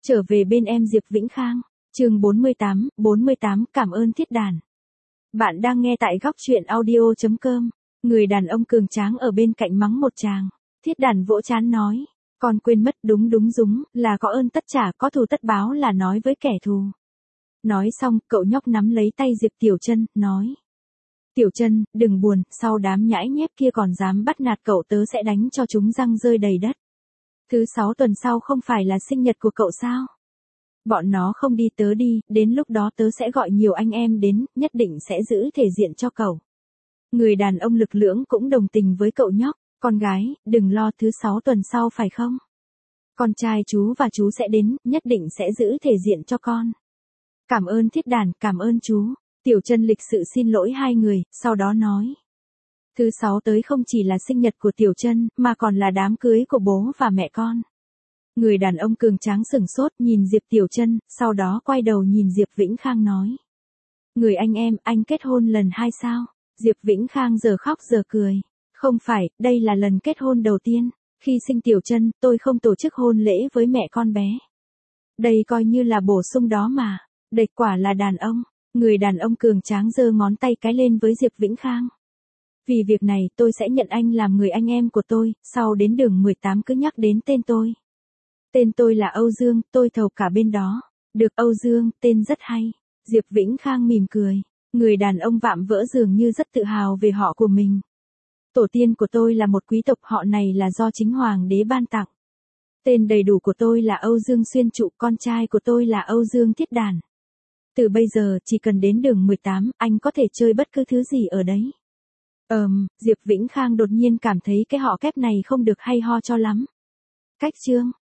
Trở về bên em Diệp Vĩnh Khang, chương 48, cảm ơn thiết đàn. Bạn đang nghe tại góc truyện audio.com, người đàn ông cường tráng ở bên cạnh mắng một tràng, thiết đàn vỗ trán nói, con quên mất đúng Dúng, là có ơn tất trả có thù tất báo là nói với kẻ thù. Nói xong, cậu nhóc nắm lấy tay Diệp Tiểu Trân, nói. Tiểu Trân, đừng buồn, sau đám nhãi nhép kia còn dám bắt nạt cậu tớ sẽ đánh cho chúng răng rơi đầy đất. Thứ 6 tuần sau không phải là sinh nhật của cậu sao? Bọn nó không đi tớ đi, đến lúc đó tớ sẽ gọi nhiều anh em đến, nhất định sẽ giữ thể diện cho cậu. Người đàn ông lực lưỡng cũng đồng tình với cậu nhóc, con gái, đừng lo thứ 6 tuần sau phải không? Con trai chú và chú sẽ đến, nhất định sẽ giữ thể diện cho con. Cảm ơn thiết đàn, cảm ơn chú. Tiểu Trân lịch sự xin lỗi hai người, sau đó nói. Thứ 6 tới không chỉ là sinh nhật của Tiểu Trân, mà còn là đám cưới của bố và mẹ con. Người đàn ông cường tráng sửng sốt nhìn Diệp Tiểu Trân, sau đó quay đầu nhìn Diệp Vĩnh Khang nói. Người anh em, anh kết hôn lần 2 sao? Diệp Vĩnh Khang giờ khóc giờ cười. Không phải, đây là lần kết hôn đầu tiên. Khi sinh Tiểu Trân, tôi không tổ chức hôn lễ với mẹ con bé. Đây coi như là bổ sung đó mà. Địch quả là đàn ông. Người đàn ông cường tráng giơ ngón tay cái lên với Diệp Vĩnh Khang. Vì việc này tôi sẽ nhận anh làm người anh em của tôi, sau đến đường 18 cứ nhắc đến tên tôi. Tên tôi là Âu Dương, tôi thầu cả bên đó. Được Âu Dương, tên rất hay. Diệp Vĩnh Khang mỉm cười. Người đàn ông vạm vỡ dường như rất tự hào về họ của mình. Tổ tiên của tôi là một quý tộc, họ này là do chính hoàng đế ban tặng. Tên đầy đủ của tôi là Âu Dương Xuyên Trụ, con trai của tôi là Âu Dương Thiết Đàn. Từ bây giờ, chỉ cần đến đường 18, anh có thể chơi bất cứ thứ gì ở đấy. Diệp Vĩnh Khang đột nhiên cảm thấy cái họ kép này không được hay ho cho lắm. Cách chương.